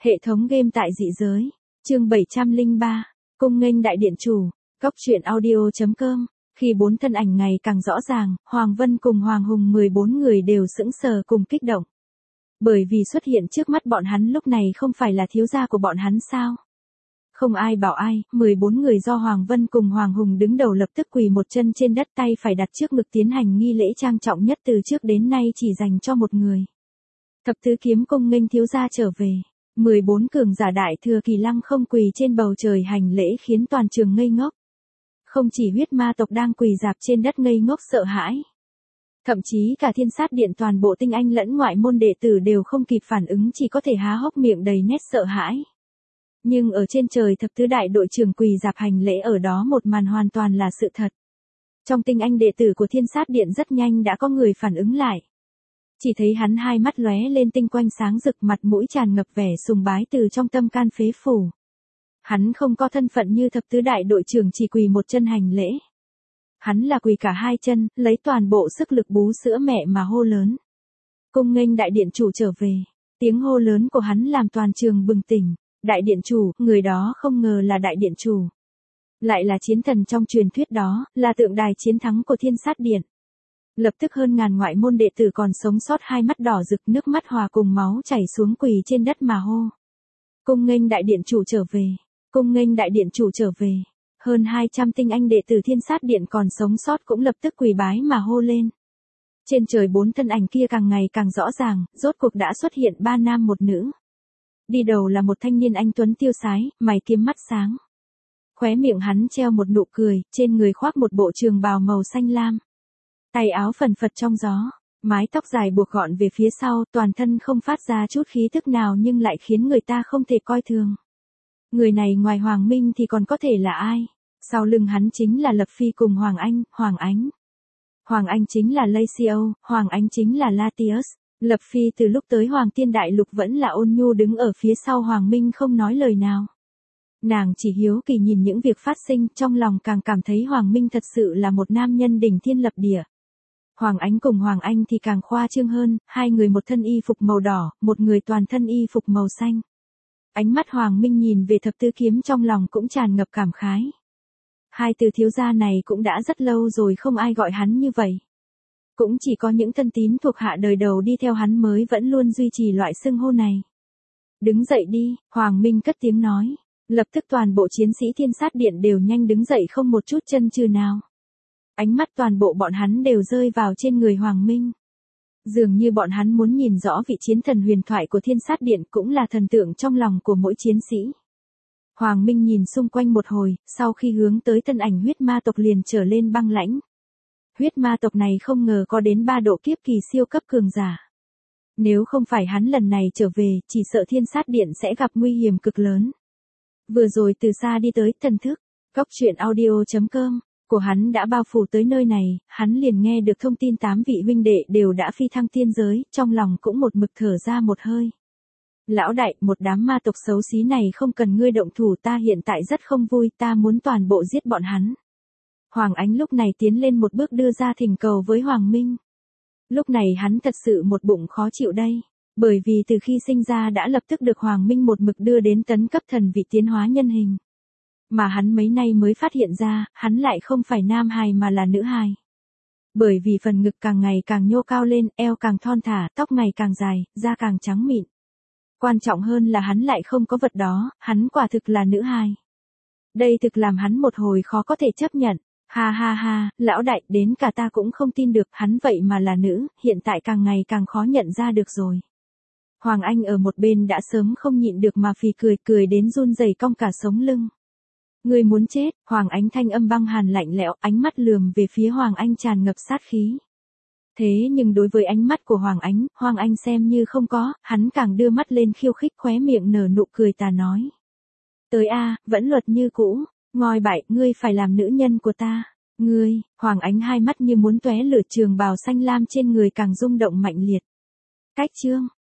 Hệ thống game tại dị giới. Chương 703. Cung nghênh đại điện chủ. Góc truyện audio.com. Khi bốn thân ảnh ngày càng rõ ràng, Hoàng Vân cùng Hoàng Hùng 14 người đều sững sờ cùng kích động. Bởi vì xuất hiện trước mắt bọn hắn lúc này không phải là thiếu gia của bọn hắn sao? Không ai bảo ai, 14 người do Hoàng Vân cùng Hoàng Hùng đứng đầu lập tức quỳ một chân trên đất, tay phải đặt trước ngực tiến hành nghi lễ trang trọng nhất từ trước đến nay chỉ dành cho một người. Thập tứ kiếm cung nghênh thiếu gia trở về. 14 cường giả đại thừa kỳ lăng không quỳ trên bầu trời hành lễ khiến toàn trường ngây ngốc. Không chỉ huyết ma tộc đang quỳ rạp trên đất ngây ngốc sợ hãi. Thậm chí cả thiên sát điện toàn bộ tinh anh lẫn ngoại môn đệ tử đều không kịp phản ứng, chỉ có thể há hốc miệng đầy nét sợ hãi. Nhưng ở trên trời thập tứ đại đội trưởng quỳ rạp hành lễ ở đó một màn hoàn toàn là sự thật. Trong tinh anh đệ tử của thiên sát điện rất nhanh đã có người phản ứng lại. Chỉ thấy hắn hai mắt lóe lên tinh quang sáng rực, mặt mũi tràn ngập vẻ sùng bái từ trong tâm can phế phủ. Hắn không có thân phận như thập tứ đại đội trưởng chỉ quỳ một chân hành lễ. Hắn là quỳ cả hai chân, lấy toàn bộ sức lực bú sữa mẹ mà hô lớn. Cung nghênh đại điện chủ trở về. Tiếng hô lớn của hắn làm toàn trường bừng tỉnh. Đại điện chủ, người đó không ngờ là đại điện chủ. Lại là chiến thần trong truyền thuyết đó, là tượng đài chiến thắng của thiên sát điện. Lập tức hơn ngàn ngoại môn đệ tử còn sống sót hai mắt đỏ rực, nước mắt hòa cùng máu chảy xuống quỳ trên đất mà hô. Cung nghênh đại điện chủ trở về. Cung nghênh đại điện chủ trở về. Hơn 200 tinh anh đệ tử thiên sát điện còn sống sót cũng lập tức quỳ bái mà hô lên. Trên trời bốn thân ảnh kia càng ngày càng rõ ràng, rốt cuộc đã xuất hiện ba nam một nữ. Đi đầu là một thanh niên anh tuấn tiêu sái, mày kiếm mắt sáng. Khóe miệng hắn treo một nụ cười, trên người khoác một bộ trường bào màu xanh lam. Tay áo phần phật trong gió, mái tóc dài buộc gọn về phía sau, toàn thân không phát ra chút khí thức nào nhưng lại khiến người ta không thể coi thường. Người này ngoài Hoàng Minh thì còn có thể là ai? Sau lưng hắn chính là Lập Phi cùng Hoàng Anh, Hoàng Ánh. Hoàng Anh chính là Lacio, Hoàng Ánh chính là Latius. Lập Phi từ lúc tới Hoàng Tiên Đại Lục vẫn là ôn nhu đứng ở phía sau Hoàng Minh không nói lời nào. Nàng chỉ hiếu kỳ nhìn những việc phát sinh, trong lòng càng cảm thấy Hoàng Minh thật sự là một nam nhân đỉnh thiên lập địa. Hoàng Ánh cùng Hoàng Anh thì càng khoa trương hơn, hai người một thân y phục màu đỏ, một người toàn thân y phục màu xanh. Ánh mắt Hoàng Minh nhìn về thập tứ kiếm trong lòng cũng tràn ngập cảm khái. Hai từ thiếu gia này cũng đã rất lâu rồi không ai gọi hắn như vậy. Cũng chỉ có những thân tín thuộc hạ đời đầu đi theo hắn mới vẫn luôn duy trì loại xưng hô này. Đứng dậy đi, Hoàng Minh cất tiếng nói. Lập tức toàn bộ chiến sĩ thiên sát điện đều nhanh đứng dậy không một chút chân chừ nào. Ánh mắt toàn bộ bọn hắn đều rơi vào trên người Hoàng Minh. Dường như bọn hắn muốn nhìn rõ vị chiến thần huyền thoại của thiên sát điện cũng là thần tượng trong lòng của mỗi chiến sĩ. Hoàng Minh nhìn xung quanh một hồi, sau khi hướng tới thân ảnh huyết ma tộc liền trở lên băng lãnh. Huyết ma tộc này không ngờ có đến 3 độ kiếp kỳ siêu cấp cường giả. Nếu không phải hắn lần này trở về, chỉ sợ thiên sát điện sẽ gặp nguy hiểm cực lớn. Vừa rồi từ xa đi tới, thần thức, góc truyện audio.com, của hắn đã bao phủ tới nơi này, hắn liền nghe được thông tin 8 vị huynh đệ đều đã phi thăng tiên giới, trong lòng cũng một mực thở ra một hơi. Lão đại, một đám ma tộc xấu xí này không cần ngươi động thủ, ta hiện tại rất không vui, ta muốn toàn bộ giết bọn hắn. Hoàng Ánh lúc này tiến lên một bước đưa ra thỉnh cầu với Hoàng Minh. Lúc này hắn thật sự một bụng khó chịu đây, bởi vì từ khi sinh ra đã lập tức được Hoàng Minh một mực đưa đến tấn cấp thần vị tiến hóa nhân hình. Mà hắn mấy nay mới phát hiện ra, hắn lại không phải nam hài mà là nữ hài. Bởi vì phần ngực càng ngày càng nhô cao lên, eo càng thon thả, tóc ngày càng dài, da càng trắng mịn. Quan trọng hơn là hắn lại không có vật đó, hắn quả thực là nữ hài. Đây thực làm hắn một hồi khó có thể chấp nhận. Ha ha ha, lão đại, đến cả ta cũng không tin được, hắn vậy mà là nữ, hiện tại càng ngày càng khó nhận ra được rồi. Hoàng Anh ở một bên đã sớm không nhịn được mà phì cười đến run rẩy cong cả sống lưng. Người muốn chết, Hoàng Ánh thanh âm băng hàn lạnh lẽo, ánh mắt lườm về phía Hoàng Anh tràn ngập sát khí. Thế nhưng đối với ánh mắt của Hoàng Anh xem như không có, hắn càng đưa mắt lên khiêu khích, khóe miệng nở nụ cười tà nói. Tới a, vẫn luật như cũ, ngoi bại, ngươi phải làm nữ nhân của ta. Ngươi, Hoàng Ánh hai mắt như muốn tóe lửa, trường bào xanh lam trên người càng rung động mạnh liệt. Cách chương,